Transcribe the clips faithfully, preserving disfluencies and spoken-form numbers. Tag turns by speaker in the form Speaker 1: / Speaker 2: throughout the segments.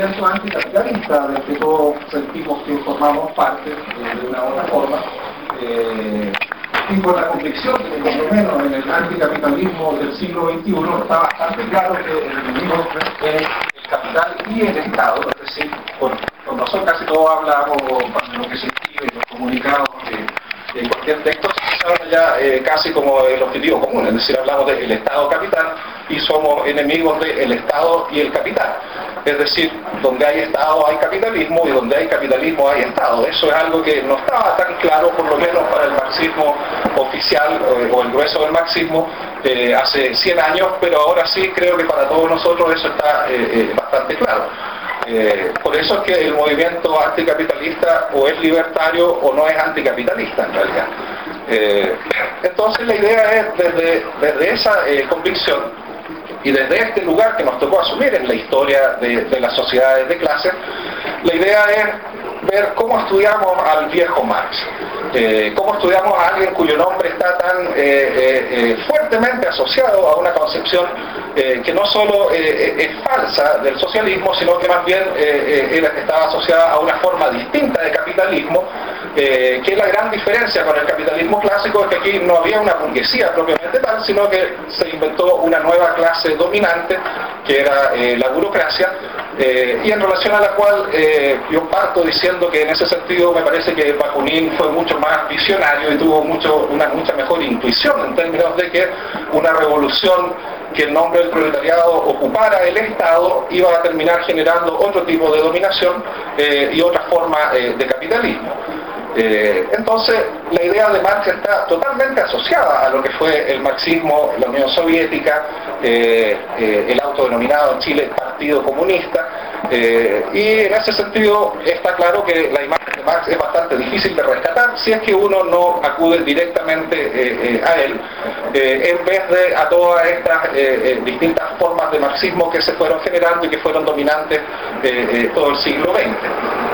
Speaker 1: movimiento anticapitalista del que todos sentimos que formamos parte eh, de una u otra forma, eh, y por la convicción que por lo menos en el anticapitalismo del siglo veintiuno está bastante claro que el enemigo es el capital y el Estado, es decir, con, con nosotros casi todos hablamos, cuando lo que se escribe, los comunicados, eh, en cualquier texto se habla ya eh, casi como el objetivo común, es decir, hablamos del Estado capital y somos enemigos del Estado y el capital. Es decir, donde hay Estado hay capitalismo y donde hay capitalismo hay Estado. Eso es algo que no estaba tan claro, por lo menos para el marxismo oficial o, o el grueso del marxismo eh, hace cien años, pero ahora sí creo que para todos nosotros eso está eh, eh, bastante claro. Eh, por eso es que el movimiento anticapitalista o es libertario o no es anticapitalista en realidad. Eh, entonces la idea es desde, desde esa eh, convicción y desde este lugar que nos tocó asumir en la historia de, de las sociedades de clase, la idea es ver cómo estudiamos al viejo Marx, eh, cómo estudiamos a alguien cuyo nombre está tan eh, eh, eh, fuertemente asociado a una concepción eh, que no solo eh, es falsa del socialismo, sino que más bien eh, eh, estaba asociada a una forma distinta de capitalismo, eh, que la gran diferencia con el capitalismo clásico es que aquí no había una burguesía propiamente tal, sino que se inventó una nueva clase dominante, que era eh, la burocracia, eh, y en relación a la cual eh, yo parto diciendo que en ese sentido me parece que Bakunin fue mucho más visionario y tuvo mucho, una mucha mejor intuición en términos de que una revolución que en nombre del proletariado ocupara el Estado iba a terminar generando otro tipo de dominación eh, y otra forma eh, de capitalismo. Eh, entonces la idea de Marx está totalmente asociada a lo que fue el marxismo, la Unión Soviética, eh, eh, el autodenominado en Chile Partido Comunista, eh, y en ese sentido está claro que la imagen de Marx es bastante difícil de rescatar si es que uno no acude directamente eh, eh, a él, eh, en vez de a todas estas eh, eh, distintas formas de marxismo que se fueron generando y que fueron dominantes eh, eh, todo el siglo veinte.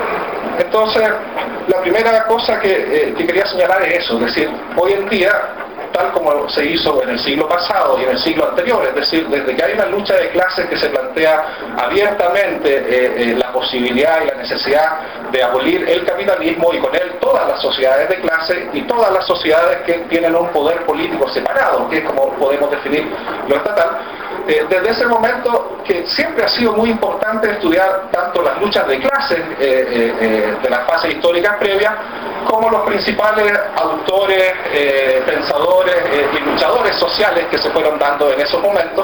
Speaker 1: Entonces, la primera cosa que, eh, que quería señalar es eso, es decir, hoy en día, tal como se hizo en el siglo pasado y en el siglo anterior, es decir, desde que hay una lucha de clases que se plantea abiertamente eh, eh, la posibilidad y la necesidad de abolir el capitalismo y con él todas las sociedades de clase y todas las sociedades que tienen un poder político separado, que es como podemos definir lo estatal. Eh, desde ese momento que siempre ha sido muy importante estudiar tanto las luchas de clases eh, eh, eh, de las fases históricas previas como los principales autores, eh, pensadores eh, y luchadores sociales que se fueron dando en esos momentos,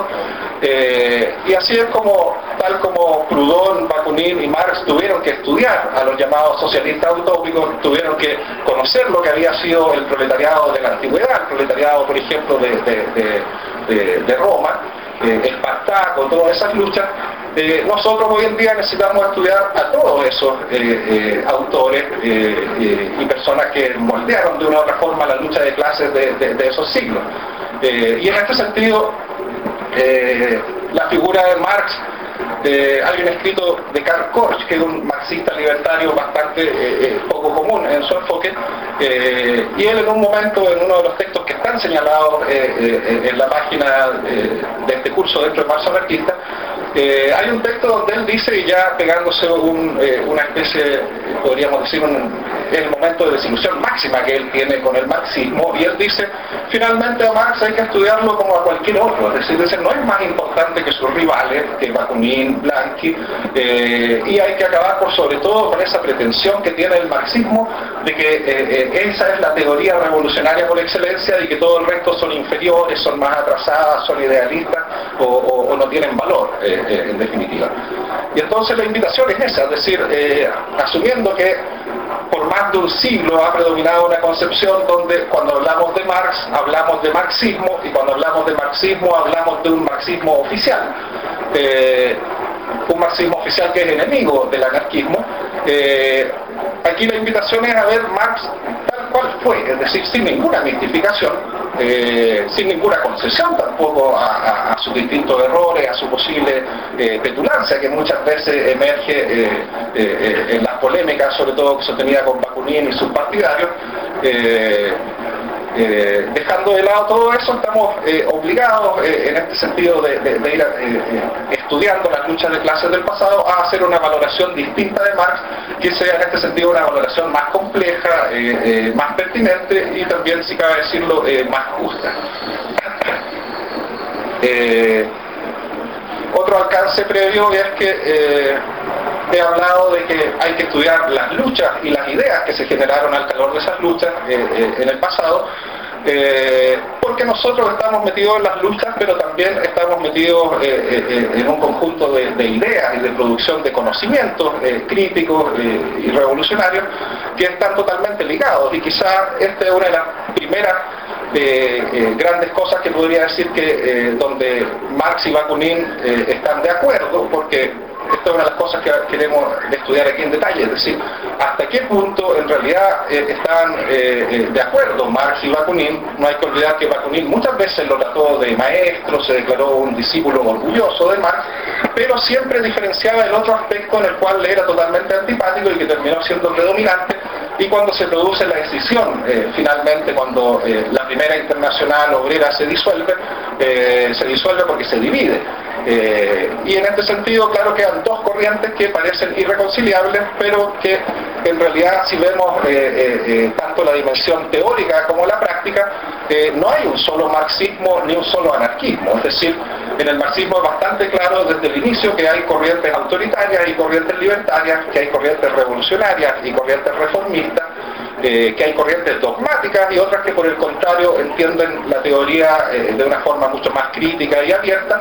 Speaker 1: eh, y así es como, tal como Proudhon, Bakunin y Marx tuvieron que estudiar a los llamados socialistas utópicos, tuvieron que conocer lo que había sido el proletariado de la antigüedad, el proletariado por ejemplo de, de, de, de, de Roma, eh, Espartaco, todas esas luchas. Eh, nosotros hoy en día necesitamos estudiar a todos esos eh, eh, autores eh, eh, y personas que moldearon de una u otra forma la lucha de clases de, de, de esos siglos. Eh, y en este sentido, eh, la figura de Marx, eh, hay un escrito de Karl Korsch, que es un marxista libertario bastante eh, eh, poco común en su enfoque, eh, y él en un momento, en uno de los textos que están señalados eh, eh, en la página eh, de este curso dentro de Marx anarquista, Eh, hay un texto donde él dice, y ya pegándose un, eh, una especie, podríamos decir, un, el momento de desilusión máxima que él tiene con el marxismo, y él dice, finalmente a Marx hay que estudiarlo como a cualquier otro, es decir, dice, no es más importante que sus rivales, que Bakunin, Blanqui, eh, y hay que acabar por sobre todo con esa pretensión que tiene el marxismo de que eh, eh, esa es la teoría revolucionaria por excelencia y que todo el resto son inferiores, son más atrasadas, son idealistas o, o, o no tienen valor. Eh, Eh, en definitiva. Y entonces la invitación es esa, es decir, eh, asumiendo que por más de un siglo ha predominado una concepción donde cuando hablamos de Marx hablamos de marxismo y cuando hablamos de marxismo hablamos de un marxismo oficial, eh, un marxismo oficial que es enemigo del anarquismo. Eh, aquí la invitación es a ver Marx tal cual fue, es decir, sin ninguna mistificación, eh, sin ninguna concesión tampoco a, a, a sus distintos errores, a su posible eh, petulancia que muchas veces emerge eh, eh, en las polémicas, sobre todo que sostenida con Bakunin y sus partidarios. Eh, Eh, dejando de lado todo eso, estamos eh, obligados eh, en este sentido de, de, de ir a, eh, estudiando las luchas de clases del pasado a hacer una valoración distinta de Marx, que sea en este sentido una valoración más compleja, eh, eh, más pertinente y también, si cabe decirlo, eh, más justa. Eh, otro alcance previo es que eh, he hablado de que hay que estudiar las luchas y las ideas que se generaron al calor de esas luchas eh, eh, en el pasado, eh, porque nosotros estamos metidos en las luchas, pero también estamos metidos eh, eh, en un conjunto de, de ideas y de producción de conocimientos eh, críticos eh, y revolucionarios que están totalmente ligados, y quizás esta es una de las primeras Eh, eh, grandes cosas que podría decir que eh, donde Marx y Bakunin eh, están de acuerdo, porque esta es una de las cosas que queremos estudiar aquí en detalle, es decir, hasta qué punto en realidad eh, están eh, eh, de acuerdo Marx y Bakunin. No hay que olvidar que Bakunin muchas veces lo trató de maestro, se declaró un discípulo orgulloso de Marx, pero siempre diferenciaba el otro aspecto en el cual le era totalmente antipático y que terminó siendo predominante. Y cuando se produce la escisión, eh, finalmente cuando eh, la primera internacional obrera se disuelve, eh, se disuelve porque se divide. Eh, y en este sentido, claro, quedan dos corrientes que parecen irreconciliables, pero que en realidad, si vemos eh, eh, eh, tanto la dimensión teórica como la práctica, eh, no hay un solo marxismo ni un solo anarquismo. Es decir, en el marxismo es bastante claro desde el inicio que hay corrientes autoritarias y corrientes libertarias, que hay corrientes revolucionarias y corrientes reformistas, Eh, que hay corrientes dogmáticas y otras que por el contrario entienden la teoría eh, de una forma mucho más crítica y abierta.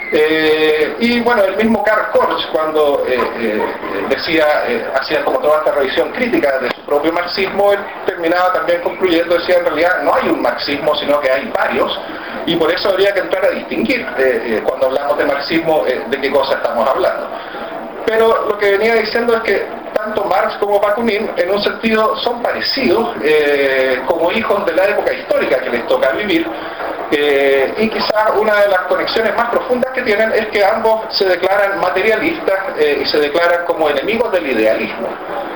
Speaker 1: Eh, y bueno, el mismo Karl Korsch, cuando eh, eh, decía, eh, hacía como toda esta revisión crítica de su propio marxismo, él terminaba también concluyendo, decía, en realidad no hay un marxismo, sino que hay varios, y por eso habría que entrar a distinguir eh, eh, cuando hablamos de marxismo eh, de qué cosa estamos hablando. Pero lo que venía diciendo es que tanto Marx como Bakunin en un sentido son parecidos eh, como hijos de la época histórica que les toca vivir, eh, y quizás una de las conexiones más profundas que tienen es que ambos se declaran materialistas eh, y se declaran como enemigos del idealismo.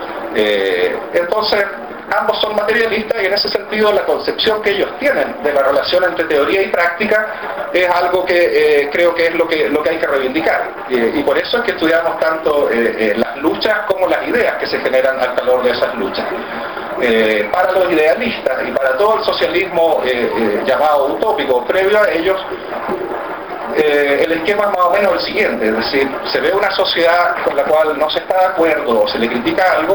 Speaker 1: Eh, entonces ambos son materialistas y en ese sentido la concepción que ellos tienen de la relación entre teoría y práctica es algo que eh, creo que es lo que, lo que hay que reivindicar. Eh, y por eso es que estudiamos tanto eh, eh, las luchas como las ideas que se generan al calor de esas luchas. Eh, para los idealistas y para todo el socialismo eh, eh, llamado utópico previo a ellos, Eh, el esquema es más o menos el siguiente, es decir, se ve una sociedad con la cual no se está de acuerdo o se le critica algo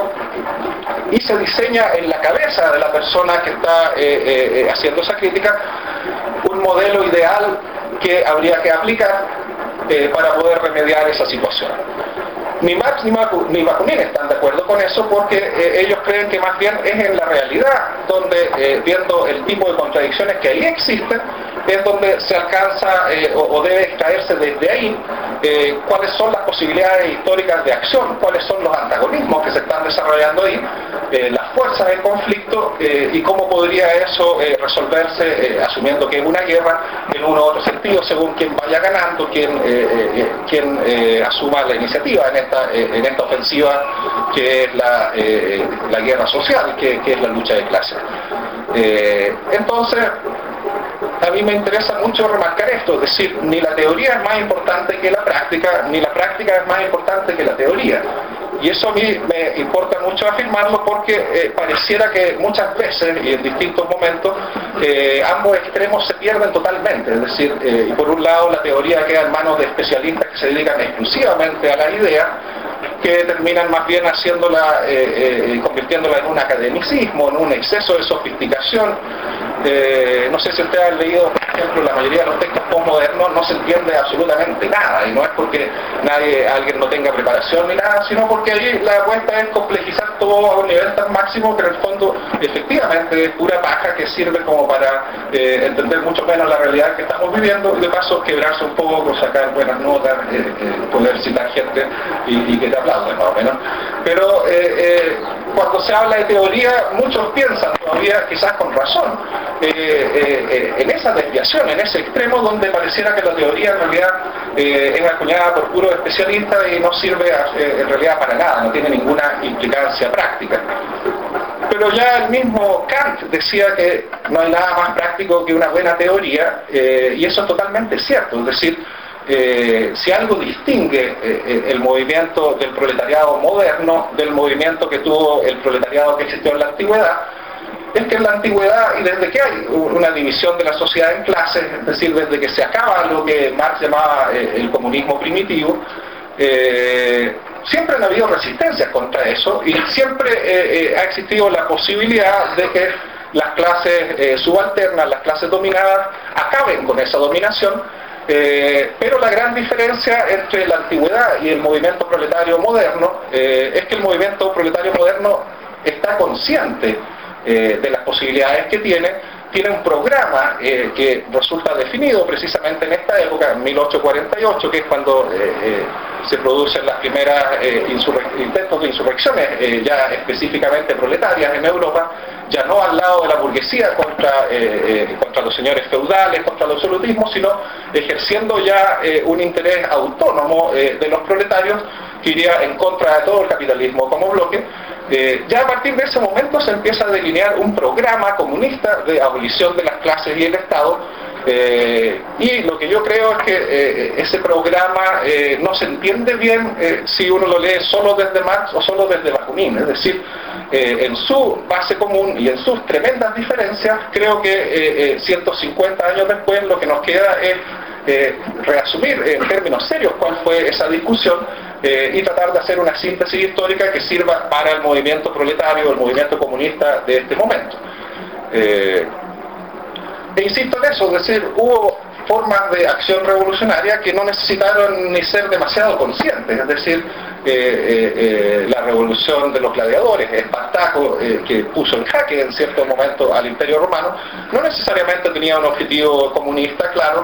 Speaker 1: y se diseña en la cabeza de la persona que está eh, eh, haciendo esa crítica un modelo ideal que habría que aplicar eh, para poder remediar esa situación. Ni Marx ni Bakunin están de acuerdo con eso porque eh, ellos creen que más bien es en la realidad donde, eh, viendo el tipo de contradicciones que ahí existen, es donde se alcanza eh, o, o debe extraerse desde ahí eh, cuáles son las posibilidades históricas de acción, cuáles son los antagonismos que se están desarrollando ahí, eh, las fuerzas en conflicto eh, y cómo podría eso eh, resolverse eh, asumiendo que es una guerra en uno u otro sentido según quien vaya ganando, quien, eh, eh, quien eh, asuma la iniciativa en esta, eh, en esta ofensiva que es la, eh, la guerra social, que, que es la lucha de clases. Eh, entonces, a mí me interesa mucho remarcar esto, es decir, ni la teoría es más importante que la práctica, ni la práctica es más importante que la teoría. Y eso a mí me importa mucho afirmarlo porque eh, pareciera que muchas veces y en distintos momentos eh, ambos extremos se pierden totalmente. Es decir, eh, y por un lado la teoría queda en manos de especialistas que se dedican exclusivamente a la idea, que terminan más bien haciéndola, eh, eh, convirtiéndola en un academicismo, en un exceso de sofisticación. Eh, no sé si ustedes han leído, por ejemplo, la mayoría de los textos postmodernos, no se entiende absolutamente nada, y no es porque nadie, alguien no tenga preparación ni nada, sino porque allí la apuesta es complejizar todo a un nivel tan máximo que en el fondo efectivamente es pura paja que sirve como para eh, entender mucho menos la realidad que estamos viviendo y de paso quebrarse un poco, sacar buenas notas, eh, eh, poder citar gente y, y que te aplauden más o menos. Pero eh, eh, cuando se habla de teoría, muchos piensan todavía, quizás con razón, eh, eh, eh, en esa desviación, en ese extremo donde pareciera que la teoría en realidad eh, es acuñada por puros especialistas y no sirve eh, en realidad para nada, no tiene ninguna implicancia práctica. pero ya el mismo Kant decía que no hay nada más práctico que una buena teoría, eh, y eso es totalmente cierto. Es decir, eh, si algo distingue eh, el movimiento del proletariado moderno del movimiento que tuvo el proletariado que existió en la antigüedad, es que en la antigüedad, y desde que hay una división de la sociedad en clases, es decir, desde que se acaba lo que Marx llamaba eh, el comunismo primitivo, eh, siempre han habido resistencias contra eso, y siempre eh, eh, ha existido la posibilidad de que las clases eh, subalternas, las clases dominadas, acaben con esa dominación. Eh, pero la gran diferencia entre la antigüedad y el movimiento proletario moderno eh, es que el movimiento proletario moderno está consciente eh, de las posibilidades que tiene, tiene un programa eh, que resulta definido precisamente en esta época, en mil ochocientos cuarenta y ocho, que es cuando eh, eh, se producen las primeras eh, intentos de insurrecciones eh, ya específicamente proletarias en Europa, ya no al lado de la burguesía contra, eh, eh, contra los señores feudales, contra el absolutismo, sino ejerciendo ya eh, un interés autónomo eh, de los proletarios que iría en contra de todo el capitalismo como bloque. Eh, ya a partir de ese momento se empieza a delinear un programa comunista de abolición de las clases y el Estado, eh, y lo que yo creo es que eh, ese programa eh, no se entiende bien eh, si uno lo lee solo desde Marx o solo desde Bakunin. Es decir, eh, en su base común y en sus tremendas diferencias, creo que eh, eh, ciento cincuenta años después lo que nos queda es eh, reasumir en términos serios cuál fue esa discusión, Eh, y tratar de hacer una síntesis histórica que sirva para el movimiento proletario, el movimiento comunista de este momento. Eh, e insisto en eso, es decir, hubo formas de acción revolucionaria que no necesitaron ni ser demasiado conscientes, es decir, eh, eh, eh, la revolución de los gladiadores, Espartaco, eh, que puso en jaque en cierto momento al Imperio Romano, no necesariamente tenía un objetivo comunista, claro,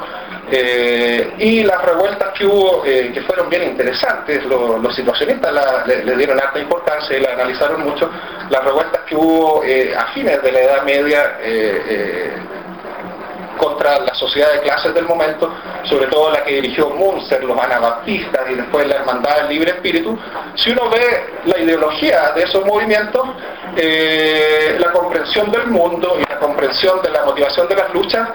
Speaker 1: eh, y las revueltas que hubo, eh, que fueron bien interesantes, los, los situacionistas la, le, le dieron alta importancia y la analizaron mucho, las revueltas que hubo eh, a fines de la Edad Media, eh, eh, contra la sociedad de clases del momento, sobre todo la que dirigió Münzer, los anabaptistas y después la Hermandad del Libre Espíritu. Si uno ve la ideología de esos movimientos, eh, la comprensión del mundo y la comprensión de la motivación de las luchas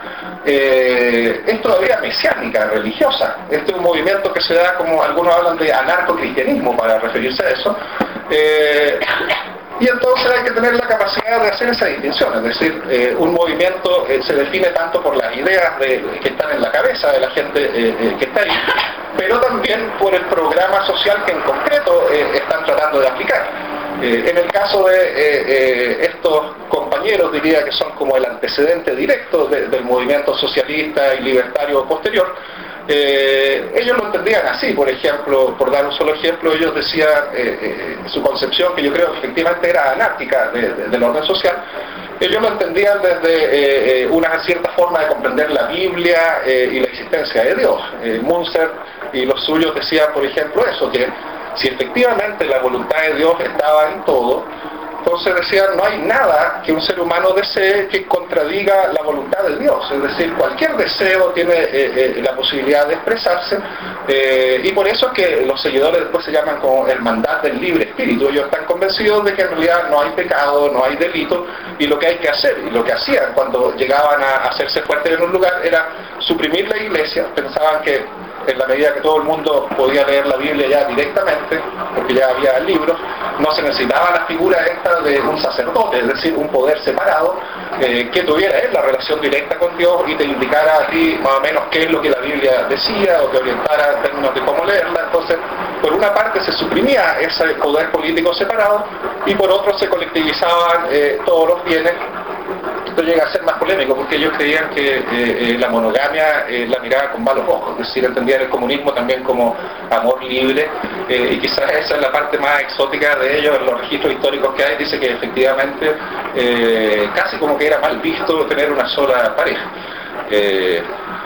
Speaker 1: eh, es todavía mesiánica, religiosa. Este es un movimiento que se da, como algunos hablan de anarcocristianismo para referirse a eso, eh, y entonces hay que tener la capacidad de hacer esa distinción, es decir, eh, un movimiento eh, se define tanto por las ideas de, que están en la cabeza de la gente eh, eh, que está ahí, pero también por el programa social que en concreto eh, están tratando de aplicar. Eh, en el caso de eh, eh, estos compañeros, diría que son como el antecedente directo de, del movimiento socialista y libertario posterior. Eh, ellos lo entendían así, por ejemplo, por dar un solo ejemplo, ellos decían eh, eh, su concepción, que yo creo que efectivamente era anárquica de, de, del orden social, ellos lo entendían desde eh, eh, una cierta forma de comprender la Biblia eh, y la existencia de Dios. Eh, Münzer y los suyos decían, por ejemplo, eso, que si efectivamente la voluntad de Dios estaba en todo, entonces decían, no hay nada que un ser humano desee que contradiga la voluntad de Dios. Es decir, cualquier deseo tiene eh, eh, la posibilidad de expresarse, eh, y por eso es que los seguidores después se llaman como Hermandad del Libre Espíritu. Ellos están convencidos de que en realidad no hay pecado, no hay delito, y lo que hay que hacer, y lo que hacían cuando llegaban a hacerse fuertes en un lugar, era suprimir la iglesia. Pensaban que en la medida que todo el mundo podía leer la Biblia ya directamente, porque ya había libros, no se necesitaba la figura esta de un sacerdote, es decir, un poder separado, eh, que tuviera él la relación directa con Dios y te indicara a ti más o menos qué es lo que la Biblia decía, o te orientara en términos de cómo leerla. Entonces, por una parte se suprimía ese poder político separado, y por otro se colectivizaban eh, todos los bienes. Esto llega a ser más polémico porque ellos creían que eh, eh, la monogamia eh, la miraban con malos ojos, es decir, entendían el comunismo también como amor libre, eh, y quizás esa es la parte más exótica de ellos. En los registros históricos que hay dice que efectivamente eh, casi como que era mal visto tener una sola pareja. Eh,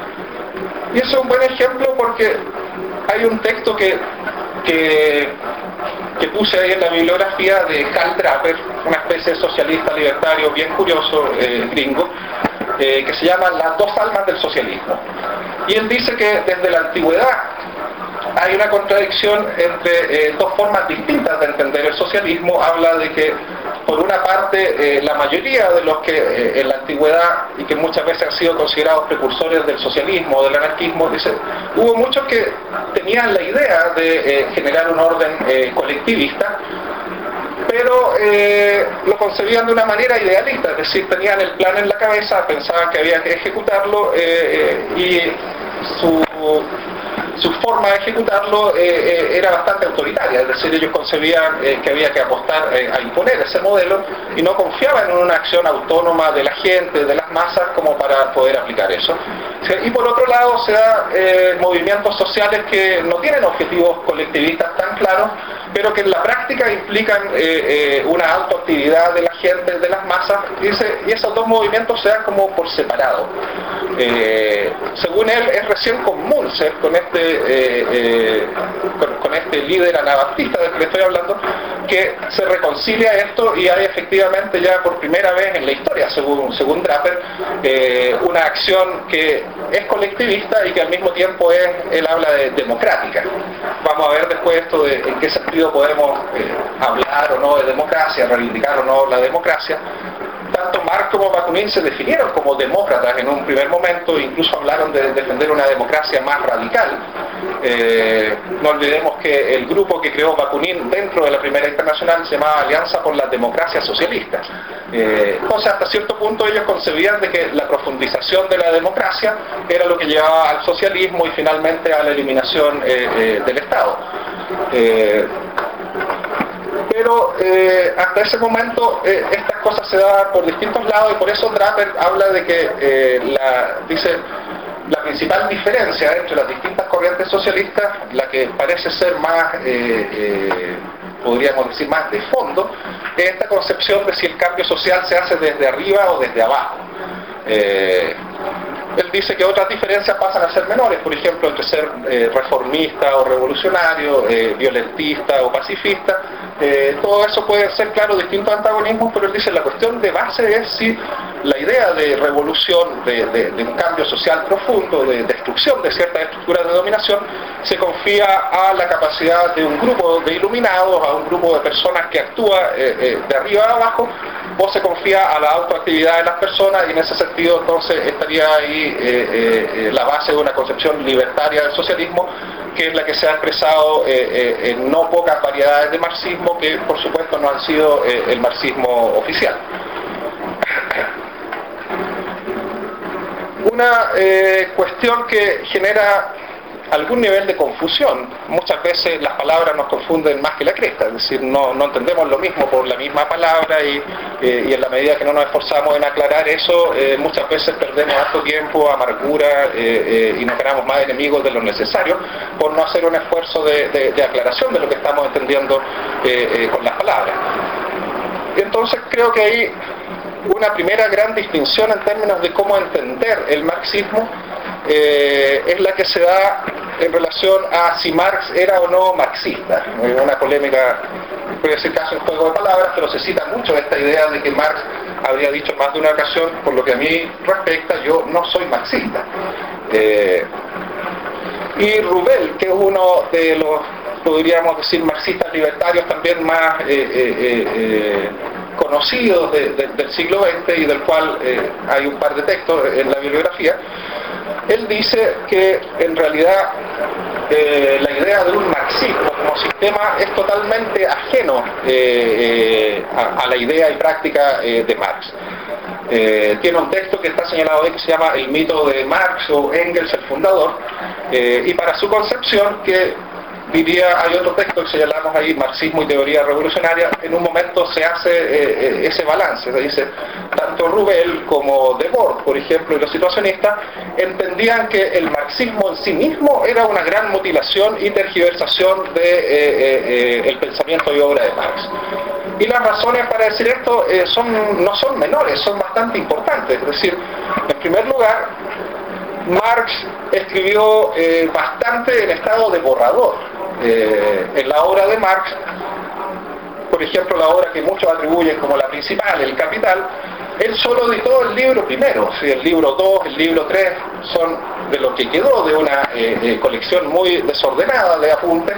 Speaker 1: y eso es un buen ejemplo porque hay un texto que, que que puse ahí en la bibliografía de Karl Draper, una especie de socialista libertario bien curioso, eh, gringo, eh, que se llama Las dos almas del socialismo. Y él dice que desde la antigüedad hay una contradicción entre eh, dos formas distintas de entender el socialismo. Habla de que por una parte, eh, la mayoría de los que eh, en la antigüedad, y que muchas veces han sido considerados precursores del socialismo o del anarquismo, dice, hubo muchos que tenían la idea de eh, generar un orden eh, colectivista, pero eh, lo concebían de una manera idealista, es decir, tenían el plan en la cabeza, pensaban que había que ejecutarlo eh, eh, y su, su forma de ejecutarlo eh, eh, era bastante autoritaria, es decir, ellos concebían eh, que había que apostar eh, a imponer ese modelo y no confiaban en una acción autónoma de la gente, de las masas, como para poder aplicar eso. Y por otro lado se da eh, movimientos sociales que no tienen objetivos colectivistas tan claros, pero que en la práctica implican eh, eh, una alta actividad de la gente, de las masas, y, ese, y esos dos movimientos se dan como por separado. Eh, según él, es recién con Munzer, con este, eh, eh, con, con este líder anabaptista del que le estoy hablando, que se reconcilia esto y hay efectivamente ya por primera vez en la historia, según, según Draper, eh, una acción que es colectivista y que al mismo tiempo es, él habla de democrática. Vamos a ver después esto de en qué sentido podemos eh, hablar o no de democracia, reivindicar o no la democracia. Tanto Marx como Bakunin se definieron como demócratas en un primer momento, incluso hablaron de defender una democracia más radical. Eh, no olvidemos que el grupo que creó Bakunin dentro de la Primera Internacional se llamaba Alianza por la Democracia Socialista. Eh, entonces, hasta cierto punto ellos concebían de que la profundización de la democracia era lo que llevaba al socialismo y finalmente a la eliminación eh, eh, del Estado. Eh, Pero eh, hasta ese momento eh, estas cosas se daban por distintos lados y por eso Draper habla de que eh, la, dice, la principal diferencia entre las distintas corrientes socialistas, la que parece ser más, eh, eh, podríamos decir más de fondo, es esta concepción de si el cambio social se hace desde arriba o desde abajo. Eh, Él dice que otras diferencias pasan a ser menores, por ejemplo, entre ser eh, reformista o revolucionario, eh, violentista o pacifista. Eh, todo eso puede ser, claro, distintos antagonismos, pero él dice la cuestión de base es si la idea de revolución, de, de, de un cambio social profundo, de destrucción de ciertas estructuras de dominación, se confía a la capacidad de un grupo de iluminados, a un grupo de personas que actúa eh, eh, de arriba a abajo, o se confía a la autoactividad de las personas, y en ese sentido entonces estaría ahí eh, eh, la base de una concepción libertaria del socialismo, que es la que se ha expresado eh, eh, en no pocas variedades de marxismo, que por supuesto no han sido eh, el marxismo oficial. Una eh, cuestión que genera algún nivel de confusión. Muchas veces las palabras nos confunden más que la cresta, es decir, no, no entendemos lo mismo por la misma palabra y, eh, y en la medida que no nos esforzamos en aclarar eso, eh, muchas veces perdemos harto tiempo, amargura eh, eh, y nos ganamos más enemigos de lo necesario por no hacer un esfuerzo de, de, de aclaración de lo que estamos entendiendo eh, eh, con las palabras. Entonces creo que hay una primera gran distinción en términos de cómo entender el marxismo, eh, es la que se da en relación a si Marx era o no marxista. Hay una polémica, puede ser caso en juego de palabras, pero se cita mucho esta idea de que Marx habría dicho más de una ocasión, por lo que a mí respecta, yo no soy marxista. Eh, y Rubel, que es uno de los, podríamos decir, marxistas libertarios también más eh, eh, eh, conocidos de, de, del siglo veinte y del cual eh, hay un par de textos en la bibliografía, él dice que en realidad eh, la idea de un marxismo como sistema es totalmente ajeno eh, eh, a, a la idea y práctica eh, de Marx. Eh, tiene un texto que está señalado ahí que se llama El mito de Marx o Engels, el fundador, eh, y para su concepción, que diría, hay otro texto que señalamos ahí, Marxismo y Teoría Revolucionaria, en un momento se hace eh, ese balance, se dice, tanto Rubel como Debord, por ejemplo, y los situacionistas, entendían que el marxismo en sí mismo era una gran mutilación y tergiversación de eh, eh, el pensamiento y obra de Marx. Y las razones para decir esto eh, son, no son menores, son bastante importantes. Es decir, en primer lugar, Marx escribió eh, bastante en estado de borrador. Eh, en la obra de Marx, por ejemplo, la obra que muchos atribuyen como la principal, El Capital, él solo editó el libro primero. ¿Sí? El libro dos, el libro tres son de lo que quedó de una eh, eh, colección muy desordenada de apuntes,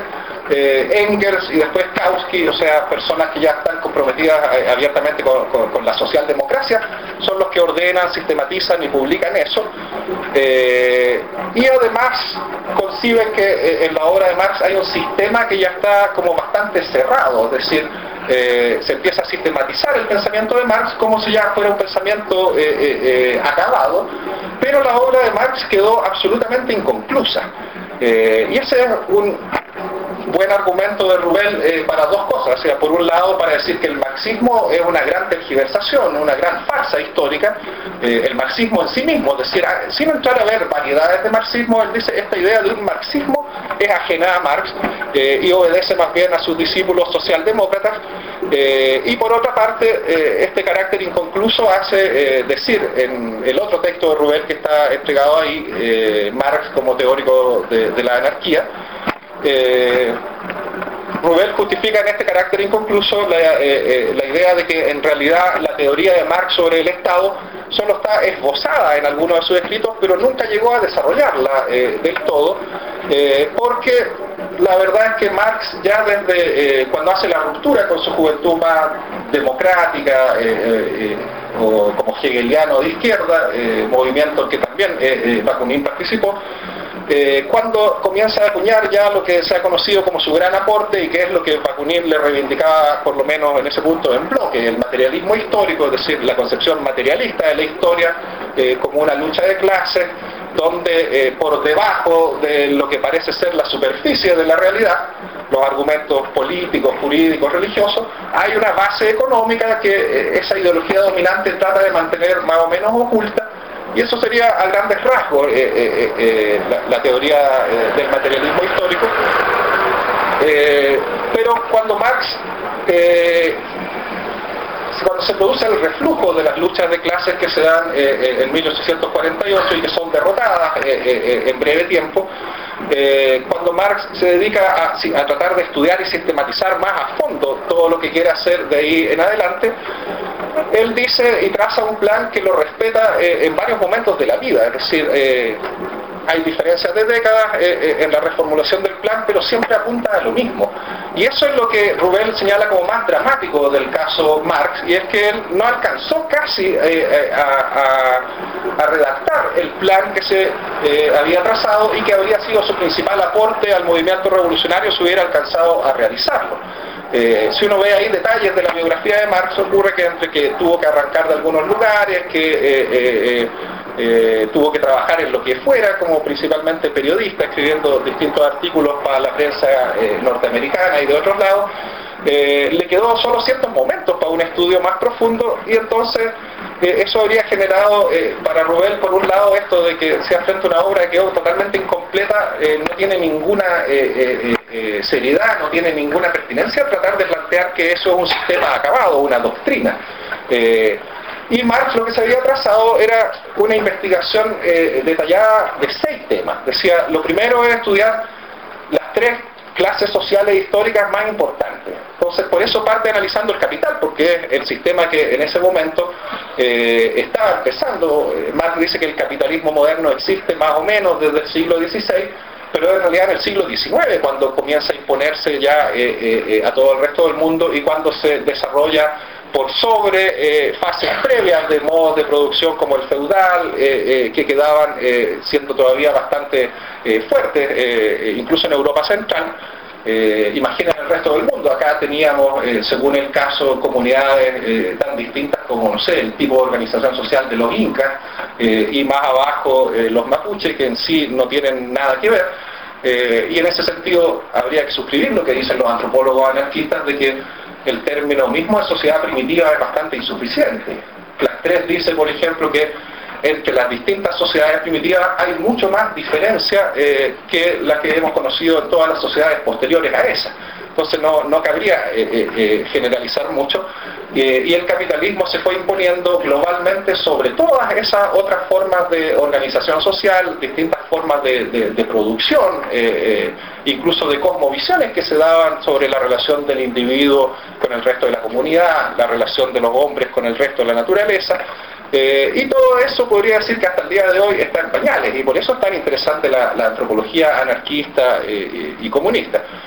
Speaker 2: eh, Engels y después Kautsky, o sea, personas que ya están comprometidas eh, abiertamente con, con, con la socialdemocracia, son los que ordenan, sistematizan y publican eso. Eh, y además conciben que eh, en la obra de Marx hay un sistema que ya está como bastante cerrado, es decir, eh, se empieza a sistematizar el pensamiento de Marx como si ya fuera un pensamiento eh, eh, eh, acabado, pero la obra de Marx quedó absolutamente inconclusa. Eh, y ese es un buen argumento de Rubel eh, para dos cosas, o sea, por un lado para decir que el marxismo es una gran tergiversación, una gran farsa histórica, eh, el marxismo en sí mismo, es decir, sin entrar a ver variedades de marxismo, él dice esta idea de un marxismo es ajena a Marx eh, y obedece más bien a sus discípulos socialdemócratas, eh, y por otra parte eh, este carácter inconcluso hace eh, decir en el otro texto de Rubel que está entregado ahí, eh, Marx como teórico de, de la anarquía, Eh, Rubel justifica en este carácter inconcluso la, eh, eh, la idea de que en realidad la teoría de Marx sobre el Estado solo está esbozada en algunos de sus escritos, pero nunca llegó a desarrollarla eh, del todo, eh, porque la verdad es que Marx ya desde eh, cuando hace la ruptura con su juventud más democrática, eh, eh, o como hegeliano de izquierda, eh, movimiento que también eh, eh, Bakunin participó, Eh, cuando comienza a acuñar ya lo que se ha conocido como su gran aporte y que es lo que Bakunin le reivindicaba por lo menos en ese punto en bloque, el materialismo histórico, es decir, la concepción materialista de la historia eh, como una lucha de clases donde eh, por debajo de lo que parece ser la superficie de la realidad, los argumentos políticos, jurídicos, religiosos, hay una base económica que eh, esa ideología dominante trata de mantener más o menos oculta. Y eso sería a grandes rasgos eh, eh, eh, la, la teoría eh, del materialismo histórico. Eh, pero cuando Marx, eh, cuando se produce el reflujo de las luchas de clases que se dan eh, en mil ochocientos cuarenta y ocho y que son derrotadas eh, eh, en breve tiempo, eh, cuando Marx se dedica a, a tratar de estudiar y sistematizar más a fondo todo lo que quiere hacer de ahí en adelante, él dice y traza un plan que lo respeta eh, en varios momentos de la vida, es decir, eh, hay diferencias de décadas eh, eh, en la reformulación del plan, pero siempre apunta a lo mismo. Y eso es lo que Rubel señala como más dramático del caso Marx, y es que él no alcanzó casi eh, eh, a, a, a redactar el plan que se eh, había trazado y que habría sido su principal aporte al movimiento revolucionario si hubiera alcanzado a realizarlo. Eh, si uno ve ahí detalles de la biografía de Marx, ocurre que entre que tuvo que arrancar de algunos lugares, que eh, eh, eh, tuvo que trabajar en lo que fuera, como principalmente periodista, escribiendo distintos artículos para la prensa eh, norteamericana y de otros lados, eh, le quedó solo ciertos momentos para un estudio más profundo, y entonces eh, eso habría generado eh, para Rubel, por un lado, esto de que se enfrenta a una obra que quedó totalmente incompleta, eh, no tiene ninguna eh, eh, eh, seriedad, no tiene ninguna pertinencia tratar de plantear que eso es un sistema acabado, una doctrina. Eh, y Marx lo que se había trazado era una investigación eh, detallada de seis temas. Decía, lo primero es estudiar las tres clases sociales históricas más importantes. Entonces, por eso parte analizando el capital, porque es el sistema que en ese momento eh, estaba empezando. Marx dice que el capitalismo moderno existe más o menos desde el siglo dieciséis, pero en realidad en el siglo diecinueve cuando comienza a imponerse ya eh, eh, a todo el resto del mundo y cuando se desarrolla por sobre eh, fases previas de modos de producción como el feudal, eh, eh, que quedaban eh, siendo todavía bastante eh, fuertes, eh, incluso en Europa Central. Eh, imaginen el resto del mundo, acá teníamos, eh, según el caso, comunidades eh, tan distintas como, no sé, el tipo de organización social de los incas, eh, y más abajo eh, los mapuches, que en sí no tienen nada que ver. Eh, y en ese sentido habría que suscribir lo que dicen los antropólogos anarquistas de que el término mismo de sociedad primitiva es bastante insuficiente. Clastres dice, por ejemplo, que entre las distintas sociedades primitivas hay mucho más diferencia eh, que la que hemos conocido en todas las sociedades posteriores a esa. Entonces no, no cabría eh, eh, generalizar mucho, eh, y el capitalismo se fue imponiendo globalmente sobre todas esas otras formas de organización social, distintas formas de, de, de producción, eh, eh, incluso de cosmovisiones que se daban sobre la relación del individuo con el resto de la comunidad, la relación de los hombres con el resto de la naturaleza. Eh, y todo eso podría decir que hasta el día de hoy está en pañales, y por eso es tan interesante la, la antropología anarquista eh, y comunista.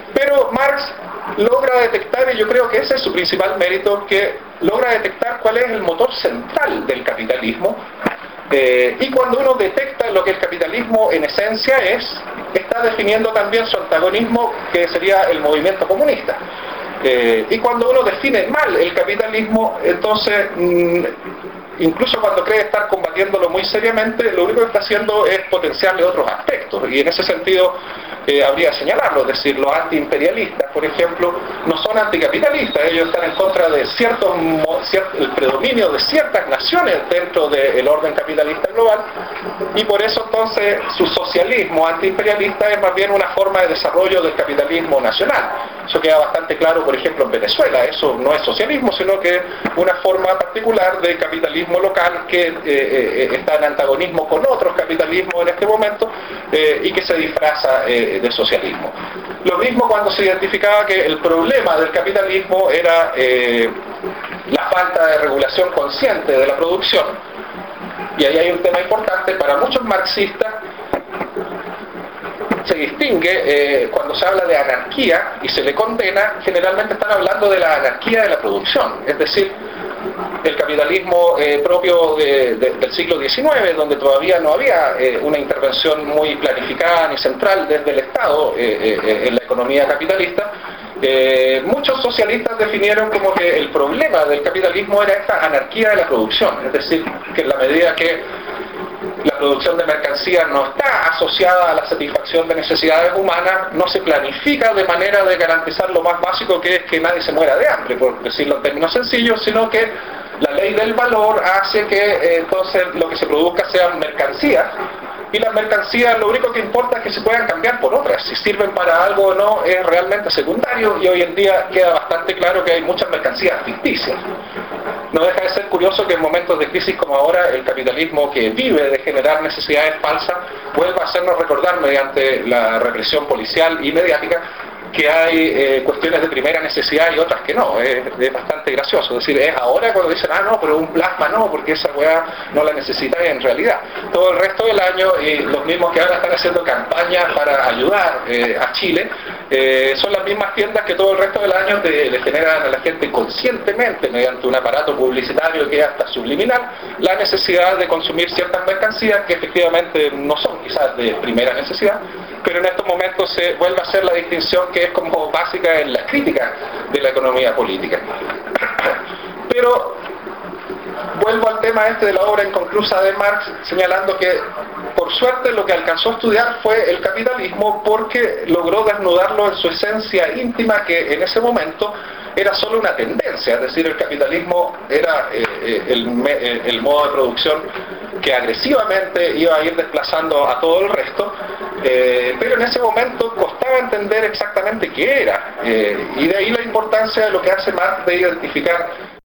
Speaker 2: Pero Marx logra detectar, y yo creo que ese es su principal mérito, que logra detectar cuál es el motor central del capitalismo, eh, y cuando uno detecta lo que el capitalismo en esencia es, está definiendo también su antagonismo, que sería el movimiento comunista. Eh, y cuando uno define mal el capitalismo, entonces, mmm, incluso cuando cree estar combatiéndolo muy seriamente, lo único que está haciendo es potenciarle otros aspectos, y en ese sentido eh, habría que señalarlo, es decir, los antiimperialistas, por ejemplo, no son anticapitalistas, ellos están en contra de ciertos, ciert, el predominio de ciertas naciones dentro del orden capitalista global, y por eso entonces su socialismo antiimperialista es más bien una forma de desarrollo del capitalismo nacional. Eso queda bastante claro, por ejemplo, en Venezuela. Eso no es socialismo, sino que una forma particular de capitalismo local que eh, eh, está en antagonismo con otros capitalismos en este momento eh, y que se disfraza eh, de socialismo. Lo mismo cuando se identificaba que el problema del capitalismo era eh, la falta de regulación consciente de la producción. Y ahí hay un tema importante para muchos marxistas. Se distingue eh, cuando se habla de anarquía y se le condena, generalmente están hablando de la anarquía de la producción, es decir, el capitalismo eh, propio de, de, del siglo diecinueve, donde todavía no había eh, una intervención muy planificada ni central desde el Estado eh, eh, en la economía capitalista. Eh, muchos socialistas definieron como que el problema del capitalismo era esta anarquía de la producción, es decir, que en la medida que la producción de mercancías no está asociada a la satisfacción de necesidades humanas, no se planifica de manera de garantizar lo más básico, que es que nadie se muera de hambre, por decirlo en términos sencillos, sino que la ley del valor hace que eh, entonces lo que se produzca sean mercancías, y las mercancías lo único que importa es que se puedan cambiar por otras. Si sirven para algo o no es realmente secundario, y hoy en día queda bastante claro que hay muchas mercancías ficticias. No deja de ser curioso que en momentos de crisis como ahora el capitalismo, que vive de generar necesidades falsas, vuelva a hacernos recordar mediante la represión policial y mediática que hay eh, cuestiones de primera necesidad y otras que no. Es, es bastante gracioso. Es decir, es ahora cuando dicen, ah, no, pero un plasma no, porque esa weá no la necesita en realidad. Todo el resto del año, y los mismos que ahora están haciendo campañas para ayudar eh, a Chile, eh, son las mismas tiendas que todo el resto del año te, le generan a la gente conscientemente, mediante un aparato publicitario que es hasta subliminal, la necesidad de consumir ciertas mercancías que efectivamente no son quizás de primera necesidad, pero en estos momentos se vuelve a hacer la distinción que es como básica en la crítica de la economía política. Pero vuelvo al tema este de la obra inconclusa de Marx, señalando que por suerte lo que alcanzó a estudiar fue el capitalismo, porque logró desnudarlo en su esencia íntima, que en ese momento era solo una tendencia, es decir, el capitalismo era eh, el, el modo de producción que agresivamente iba a ir desplazando a todo el resto, eh, pero en ese momento costaba entender exactamente qué era, eh, y de ahí la importancia de lo que hace Marx de identificar